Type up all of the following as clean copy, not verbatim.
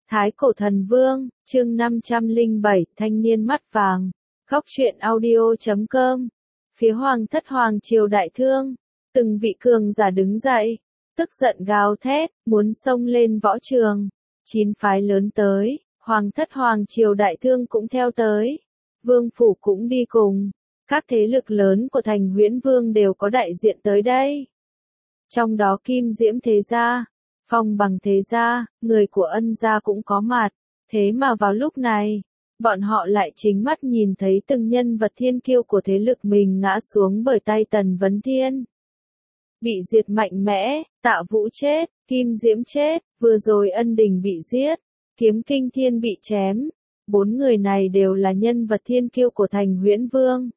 Thái Cổ Thần Vương, chương 507, thanh niên mắt vàng. Góc truyện audio.com. Phía Hoàng thất Hoàng triều đại thương, từng vị cường giả đứng dậy, tức giận gào thét, muốn xông lên võ trường. 9 phái lớn tới, Hoàng thất Hoàng triều đại thương cũng theo tới. Vương phủ cũng đi cùng. Các thế lực lớn của thành Huyễn Vương đều có đại diện tới đây. Trong đó Kim Diễm thế gia, Phong Bằng thế gia, người của Ân gia cũng có mặt. Thế mà vào lúc này, bọn họ lại chính mắt nhìn thấy từng nhân vật thiên kiêu của thế lực mình ngã xuống bởi tay Tần Vấn Thiên. Bị diệt mạnh mẽ, Tạ Vũ chết, Kim Diễm chết, vừa rồi Ân Đình bị giết, Kiếm Kinh Thiên bị chém. 4 người này đều là nhân vật thiên kiêu của thành Huyễn Vương.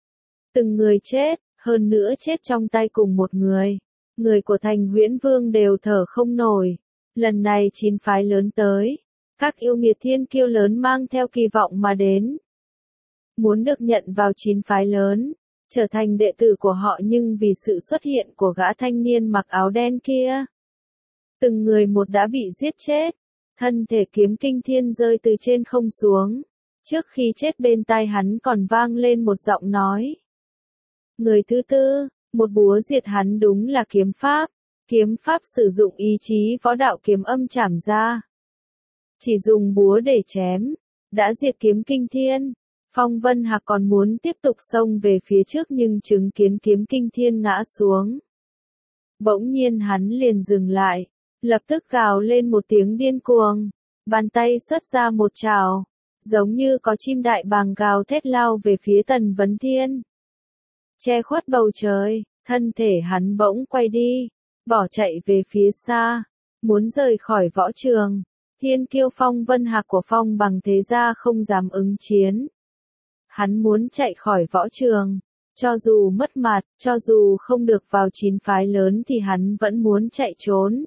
Từng người chết, hơn nữa chết trong tay cùng một người. Người của thành Huyễn Vương đều thở không nổi. Lần này 9 phái lớn tới. Các yêu nghiệt thiên kiêu lớn mang theo kỳ vọng mà đến. Muốn được nhận vào 9 phái lớn, trở thành đệ tử của họ, nhưng vì sự xuất hiện của gã thanh niên mặc áo đen kia, từng người một đã bị giết chết. Thân thể Kiếm Kinh Thiên rơi từ trên không xuống. Trước khi chết bên tai hắn còn vang lên một giọng nói. Người thứ tư, một búa diệt hắn đúng là kiếm pháp. Kiếm pháp sử dụng ý chí võ đạo kiếm âm chảm ra. Chỉ dùng búa để chém, đã diệt Kiếm Kinh Thiên. Phong Vân Hạc còn muốn tiếp tục xông về phía trước nhưng chứng kiến Kiếm Kinh Thiên ngã xuống. Bỗng nhiên hắn liền dừng lại, lập tức gào lên một tiếng điên cuồng. Bàn tay xuất ra một trảo, giống như có chim đại bàng gào thét lao về phía Tần Vấn Thiên. Che khuất bầu trời, thân thể hắn bỗng quay đi, bỏ chạy về phía xa, muốn rời khỏi võ trường. Thiên kiêu Phong Vân Hạc của Phong Bằng thế gia không dám ứng chiến. Hắn muốn chạy khỏi võ trường, cho dù mất mặt, cho dù không được vào 9 phái lớn thì hắn vẫn muốn chạy trốn.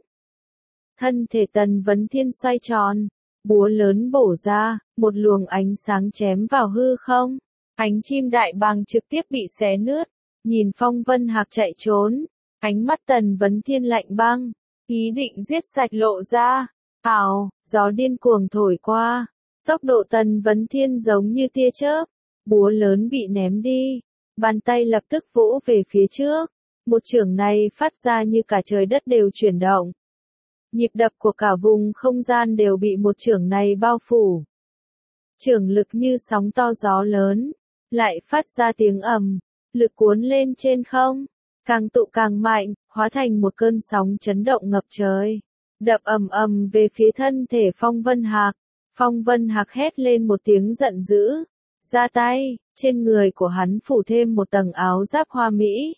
Thân thể Tần Vấn Thiên xoay tròn, búa lớn bổ ra, một luồng ánh sáng chém vào hư không. Ánh chim đại bàng trực tiếp bị xé nứt. Nhìn Phong Vân Hạc chạy trốn, ánh mắt Tần Vấn Thiên lạnh băng, ý định giết sạch lộ ra. Ào, gió điên cuồng thổi qua, tốc độ Tần Vấn Thiên giống như tia chớp, búa lớn bị ném đi, bàn tay lập tức vỗ về phía trước, một chưởng này phát ra như cả trời đất đều chuyển động. Nhịp đập của cả vùng không gian đều bị một chưởng này bao phủ. Chưởng lực như sóng to gió lớn, lại phát ra tiếng ầm, lực cuốn lên trên không, càng tụ càng mạnh, hóa thành một cơn sóng chấn động ngập trời. Đập ầm ầm về phía thân thể Phong Vân Hạc. Phong Vân Hạc hét lên một tiếng giận dữ, ra tay, trên người của hắn phủ thêm một tầng áo giáp hoa mỹ.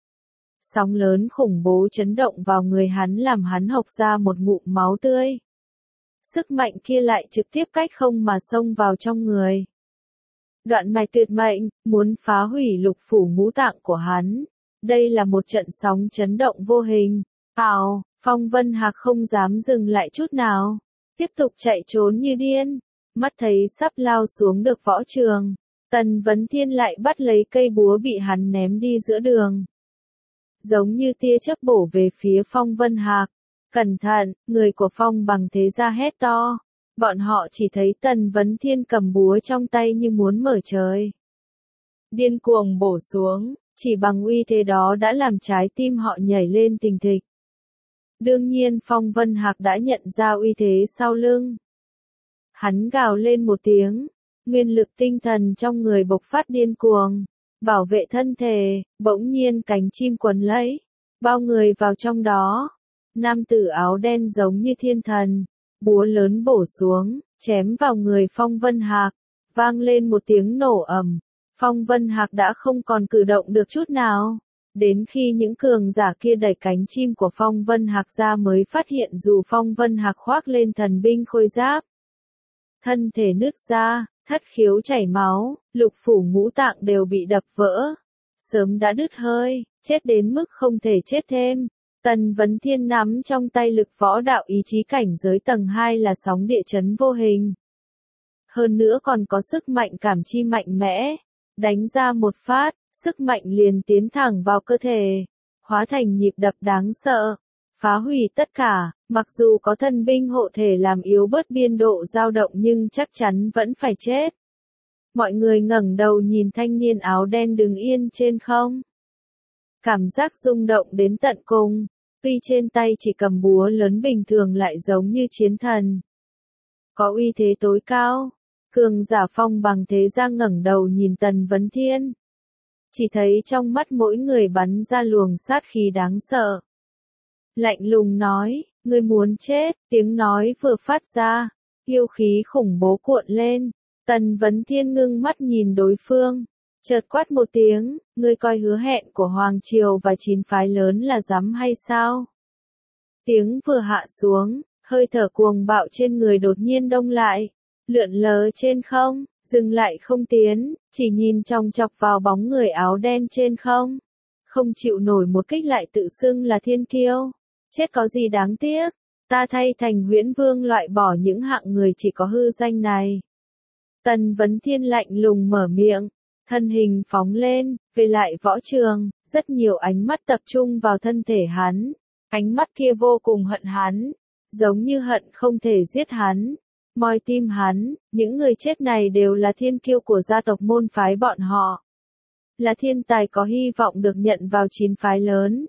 Sóng lớn khủng bố chấn động vào người hắn làm hắn hộc ra một ngụm máu tươi. Sức mạnh kia lại trực tiếp cách không mà xông vào trong người. Đoạn mạch tuyệt mệnh, muốn phá hủy lục phủ ngũ tạng của hắn. Đây là một trận sóng chấn động vô hình. Ào, Phong Vân Hạc không dám dừng lại chút nào. Tiếp tục chạy trốn như điên. Mắt thấy sắp lao xuống được võ trường. Tần Vấn Thiên lại bắt lấy cây búa bị hắn ném đi giữa đường. Giống như tia chớp bổ về phía Phong Vân Hạc. Cẩn thận, người của Phong Bằng thế gia hét to. Bọn họ chỉ thấy Tần Vấn Thiên cầm búa trong tay như muốn mở trời. Điên cuồng bổ xuống, chỉ bằng uy thế đó đã làm trái tim họ nhảy lên thình thịch. Đương nhiên Phong Vân Hạc đã nhận ra uy thế sau lưng. Hắn gào lên một tiếng, nguyên lực tinh thần trong người bộc phát điên cuồng, bảo vệ thân thể, bỗng nhiên cánh chim quấn lấy, bao người vào trong đó. Nam tử áo đen giống như thiên thần, búa lớn bổ xuống, chém vào người Phong Vân Hạc, vang lên một tiếng nổ ầm. Phong Vân Hạc đã không còn cử động được chút nào. Đến khi những cường giả kia đẩy cánh chim của Phong Vân Hạc ra mới phát hiện dù Phong Vân Hạc khoác lên thần binh khôi giáp. Thân thể nứt ra, thất khiếu chảy máu, lục phủ ngũ tạng đều bị đập vỡ. Sớm đã đứt hơi, chết đến mức không thể chết thêm. Tần Vấn Thiên nắm trong tay lực võ đạo ý chí cảnh giới tầng 2 là sóng địa chấn vô hình. Hơn nữa còn có sức mạnh cảm chi mạnh mẽ. Đánh ra một phát, sức mạnh liền tiến thẳng vào cơ thể, hóa thành nhịp đập đáng sợ. phá hủy tất cả, mặc dù có thần binh hộ thể làm yếu bớt biên độ dao động nhưng chắc chắn vẫn phải chết. Mọi người ngẩng đầu nhìn thanh niên áo đen đứng yên trên không. Cảm giác rung động đến tận cùng, tuy trên tay chỉ cầm búa lớn bình thường lại giống như chiến thần. Có uy thế tối cao, cường giả phong bằng thế ra ngẩng đầu nhìn Tần Vấn Thiên. Chỉ thấy trong mắt mỗi người bắn ra luồng sát khí đáng sợ. Lạnh lùng nói, ngươi muốn chết, tiếng nói vừa phát ra, yêu khí khủng bố cuộn lên. Tần Vấn Thiên ngưng mắt nhìn đối phương, chợt quát một tiếng, ngươi coi hứa hẹn của Hoàng Triều và 9 phái lớn là dám hay sao? Tiếng vừa hạ xuống, hơi thở cuồng bạo trên người đột nhiên đông lại, lượn lờ trên không, dừng lại không tiến, chỉ nhìn chòng chọc vào bóng người áo đen trên không. Không chịu nổi một kích lại tự xưng là thiên kiêu. Chết có gì đáng tiếc, ta thay Thành Huyễn Vương loại bỏ những hạng người chỉ có hư danh này. Tần Vấn Thiên lạnh lùng mở miệng, thân hình phóng lên, về lại võ trường, rất nhiều ánh mắt tập trung vào thân thể hắn. Ánh mắt kia vô cùng hận hắn, giống như hận không thể giết hắn, moi tim hắn. Những người chết này đều là thiên kiêu của gia tộc môn phái bọn họ. Là thiên tài có hy vọng được nhận vào 9 phái lớn.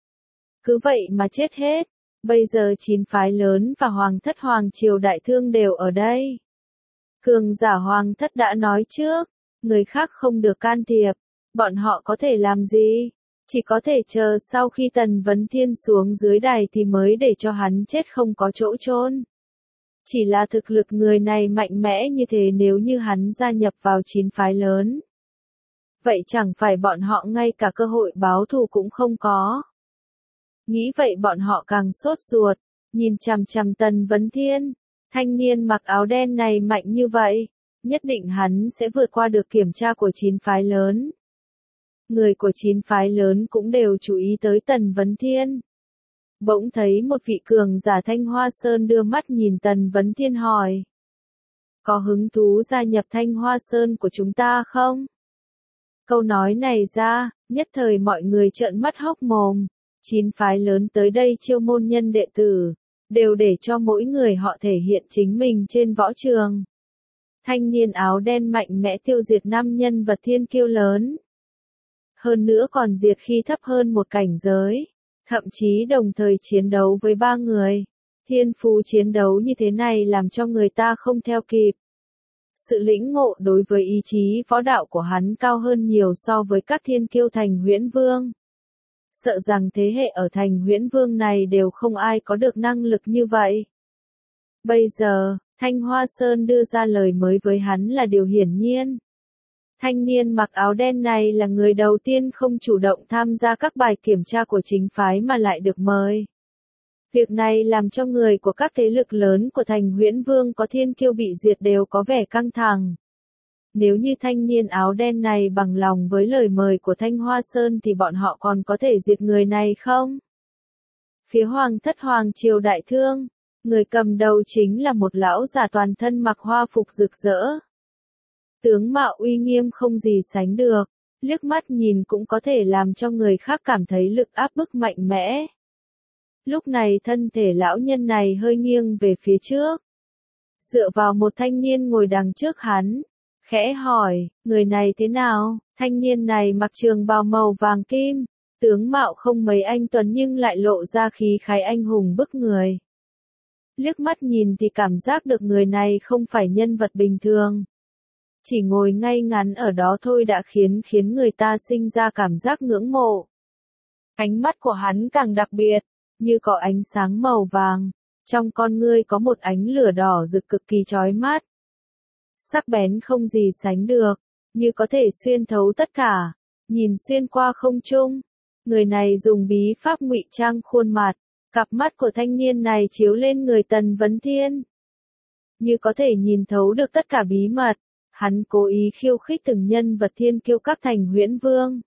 Cứ vậy mà chết hết, bây giờ 9 phái lớn và Hoàng thất Hoàng Triều Đại Thương đều ở đây. Cường giả Hoàng thất đã nói trước, người khác không được can thiệp, bọn họ có thể làm gì? Chỉ có thể chờ sau khi Tần Vấn Thiên xuống dưới đài thì mới để cho hắn chết không có chỗ chôn. Chỉ là thực lực người này mạnh mẽ như thế, nếu như hắn gia nhập vào 9 phái lớn, vậy chẳng phải bọn họ ngay cả cơ hội báo thù cũng không có. Nghĩ vậy bọn họ càng sốt ruột, nhìn chằm chằm Tần Vấn Thiên. Thanh niên mặc áo đen này mạnh như vậy, nhất định hắn sẽ vượt qua được kiểm tra của 9 phái lớn. Người của 9 phái lớn cũng đều chú ý tới Tần Vấn Thiên. Bỗng thấy một vị cường giả Thanh Hoa Sơn đưa mắt nhìn Tần Vấn Thiên hỏi. Có hứng thú gia nhập Thanh Hoa Sơn của chúng ta không? Câu nói này ra, nhất thời mọi người trợn mắt hốc mồm. 9 phái lớn tới đây chiêu môn nhân đệ tử, đều để cho mỗi người họ thể hiện chính mình trên võ trường. Thanh niên áo đen mạnh mẽ tiêu diệt 5 nhân vật thiên kiêu lớn. Hơn nữa còn diệt khi thấp hơn một cảnh giới, thậm chí đồng thời chiến đấu với 3 người. Thiên phú chiến đấu như thế này làm cho người ta không theo kịp. Sự lĩnh ngộ đối với ý chí võ đạo của hắn cao hơn nhiều so với các thiên kiêu Thành Huyễn Vương. Sợ rằng thế hệ ở Thành Huyễn Vương này đều không ai có được năng lực như vậy. Bây giờ, Thanh Hoa Sơn đưa ra lời mới với hắn là điều hiển nhiên. Thanh niên mặc áo đen này là người đầu tiên không chủ động tham gia các bài kiểm tra của chính phái mà lại được mời. Việc này làm cho người của các thế lực lớn của Thành Huyễn Vương có thiên kiêu bị diệt đều có vẻ căng thẳng. Nếu như thanh niên áo đen này bằng lòng với lời mời của Thanh Hoa Sơn thì bọn họ còn có thể diệt người này không? Phía Hoàng thất Hoàng Triều Đại Thương, người cầm đầu chính là một lão giả toàn thân mặc hoa phục rực rỡ. Tướng mạo uy nghiêm không gì sánh được, liếc mắt nhìn cũng có thể làm cho người khác cảm thấy lực áp bức mạnh mẽ. Lúc này thân thể lão nhân này hơi nghiêng về phía trước, dựa vào một thanh niên ngồi đằng trước hắn, khẽ hỏi, người này thế nào? Thanh niên này mặc trường bào màu vàng kim, tướng mạo không mấy anh tuấn nhưng lại lộ ra khí khái anh hùng bức người. Liếc mắt nhìn thì cảm giác được người này không phải nhân vật bình thường. Chỉ ngồi ngay ngắn ở đó thôi đã khiến người ta sinh ra cảm giác ngưỡng mộ. Ánh mắt của hắn càng đặc biệt, như có ánh sáng màu vàng, trong con ngươi có một ánh lửa đỏ rực cực kỳ chói mắt. Sắc bén không gì sánh được, như có thể xuyên thấu tất cả, nhìn xuyên qua không trung. Người này dùng bí pháp ngụy trang khuôn mặt, cặp mắt của thanh niên này chiếu lên người Tần Vấn Thiên. Như có thể nhìn thấu được tất cả bí mật, hắn cố ý khiêu khích từng nhân vật thiên kiêu các Thành Huyễn Vương.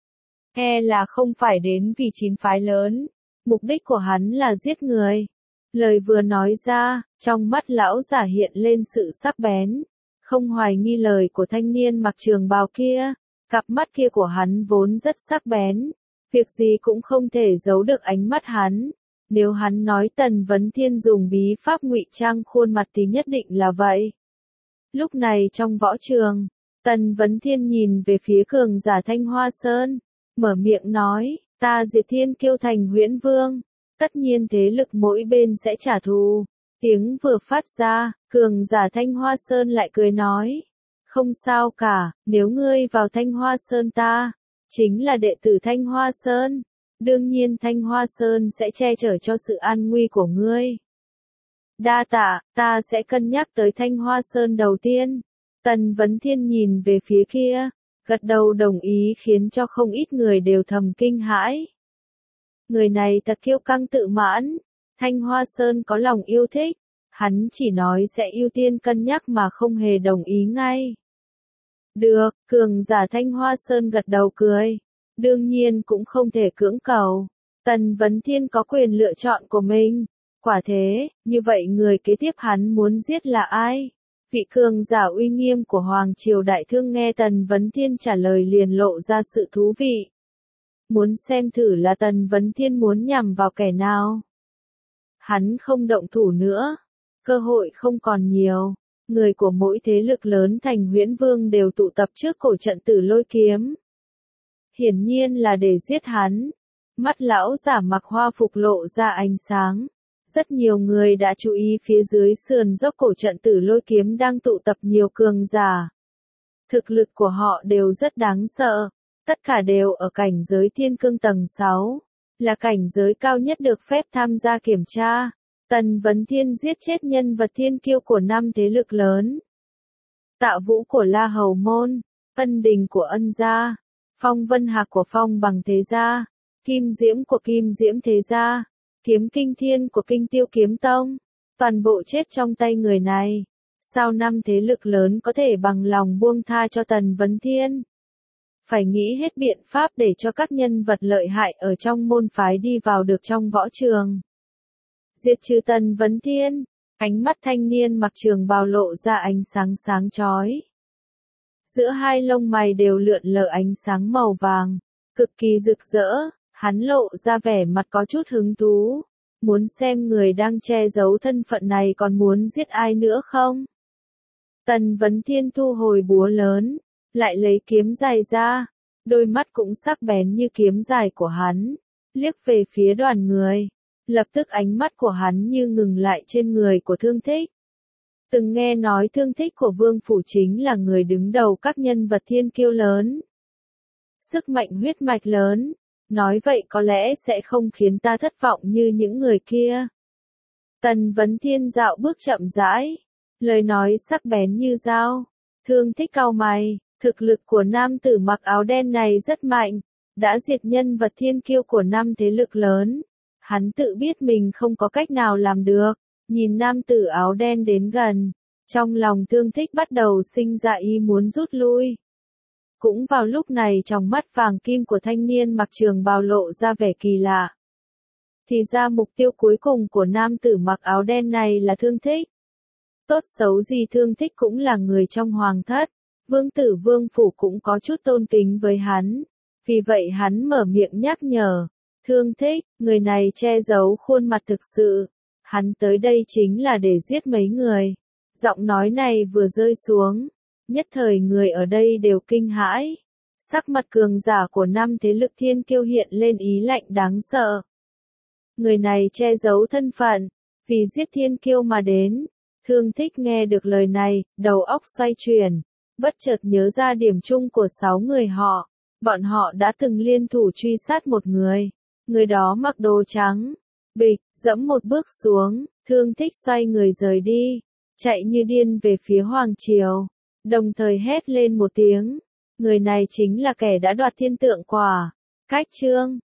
Là không phải đến vì 9 phái lớn, mục đích của hắn là giết người. Lời vừa nói ra, trong mắt lão giả hiện lên sự sắc bén. Không hoài nghi lời của thanh niên mặc trường bào kia, cặp mắt kia của hắn vốn rất sắc bén, việc gì cũng không thể giấu được ánh mắt hắn. Nếu hắn nói Tần Vấn Thiên dùng bí pháp ngụy trang khuôn mặt thì nhất định là vậy. Lúc này trong võ trường, Tần Vấn Thiên nhìn về phía cường giả Thanh Hoa Sơn, mở miệng nói, ta diệt Thiên Kiêu thành Huyễn Vương, tất nhiên thế lực mỗi bên sẽ trả thù. Tiếng vừa phát ra, cường giả Thanh Hoa Sơn lại cười nói, không sao cả, nếu ngươi vào Thanh Hoa Sơn ta, chính là đệ tử Thanh Hoa Sơn, đương nhiên Thanh Hoa Sơn sẽ che chở cho sự an nguy của ngươi. Đa tạ, ta sẽ cân nhắc tới Thanh Hoa Sơn đầu tiên. Tần Vấn Thiên nhìn về phía kia, gật đầu đồng ý khiến cho không ít người đều thầm kinh hãi. Người này thật kiêu căng tự mãn, Thanh Hoa Sơn có lòng yêu thích, hắn chỉ nói sẽ ưu tiên cân nhắc mà không hề đồng ý ngay. Được, cường giả Thanh Hoa Sơn gật đầu cười, đương nhiên cũng không thể cưỡng cầu, Tần Vấn Thiên có quyền lựa chọn của mình. Quả thế, như vậy người kế tiếp hắn muốn giết là ai? Vị cường giả uy nghiêm của Hoàng Triều Đại Thương nghe Tần Vấn Thiên trả lời liền lộ ra sự thú vị. Muốn xem thử là Tần Vấn Thiên muốn nhằm vào kẻ nào. Hắn không động thủ nữa, cơ hội không còn nhiều. Người của mỗi thế lực lớn thành Huyễn Vương đều tụ tập trước cổ trận Tử Lôi Kiếm. Hiển nhiên là để giết hắn. Mắt lão giả mặc hoa phục lộ ra ánh sáng. Rất nhiều người đã chú ý phía dưới sườn dốc cổ trận Tử Lôi Kiếm đang tụ tập nhiều cường giả. Thực lực của họ đều rất đáng sợ, tất cả đều ở cảnh giới Thiên Cương tầng 6, là cảnh giới cao nhất được phép tham gia kiểm tra. Tần Vấn Thiên giết chết nhân vật thiên kiêu của 5 thế lực lớn. Tạ Vũ của La Hầu Môn, Ân Đình của Ân Gia, Phong Vân Hạc của Phong Bằng Thế Gia, Kim Diễm của Kim Diễm Thế Gia, Kiếm Kinh Thiên của Kinh Tiêu Kiếm Tông, toàn bộ chết trong tay người này. Sao 5 thế lực lớn có thể bằng lòng buông tha cho Tần Vấn Thiên? Phải nghĩ hết biện pháp để cho các nhân vật lợi hại ở trong môn phái đi vào được trong võ trường. Diệt trừ Tần Vấn Thiên, ánh mắt thanh niên mặc trường bào lộ ra ánh sáng sáng chói. Giữa hai lông mày đều lượn lờ ánh sáng màu vàng, cực kỳ rực rỡ, hắn lộ ra vẻ mặt có chút hứng thú. Muốn xem người đang che giấu thân phận này còn muốn giết ai nữa không? Tần Vấn Thiên thu hồi búa lớn, lại lấy kiếm dài ra, đôi mắt cũng sắc bén như kiếm dài của hắn, liếc về phía đoàn người. Lập tức ánh mắt của hắn như ngừng lại trên người của Thương Thích. Từng nghe nói Thương Thích của Vương Phủ chính là người đứng đầu các nhân vật thiên kiêu lớn. Sức mạnh huyết mạch lớn, nói vậy có lẽ sẽ không khiến ta thất vọng như những người kia. Tần Vấn Thiên dạo bước chậm rãi, lời nói sắc bén như dao. Thương Thích cau mày, thực lực của nam tử mặc áo đen này rất mạnh, đã diệt nhân vật thiên kiêu của 5 thế lực lớn. Hắn tự biết mình không có cách nào làm được, nhìn nam tử áo đen đến gần, trong lòng Thương Thích bắt đầu sinh ra ý muốn rút lui. Cũng vào lúc này trong mắt vàng kim của thanh niên mặc trường bào lộ ra vẻ kỳ lạ. Thì ra mục tiêu cuối cùng của nam tử mặc áo đen này là Thương Thích. Tốt xấu gì Thương Thích cũng là người trong hoàng thất, vương tử Vương Phủ cũng có chút tôn kính với hắn. Vì vậy hắn mở miệng nhắc nhở. Thương Thích, người này che giấu khuôn mặt thực sự. Hắn tới đây chính là để giết mấy người. Giọng nói này vừa rơi xuống, nhất thời người ở đây đều kinh hãi. Sắc mặt cường giả của 5 thế lực thiên kiêu hiện lên ý lạnh đáng sợ. Người này che giấu thân phận, vì giết thiên kiêu mà đến. Thương Thích nghe được lời này, đầu óc xoay chuyển, bất chợt nhớ ra điểm chung của 6 người họ. Bọn họ đã từng liên thủ truy sát một người. Người đó mặc đồ trắng, bịch, dẫm một bước xuống, Thương Thích xoay người rời đi, chạy như điên về phía Hoàng Triều, đồng thời hét lên một tiếng. Người này chính là kẻ đã đoạt thiên tượng quả. Cách chương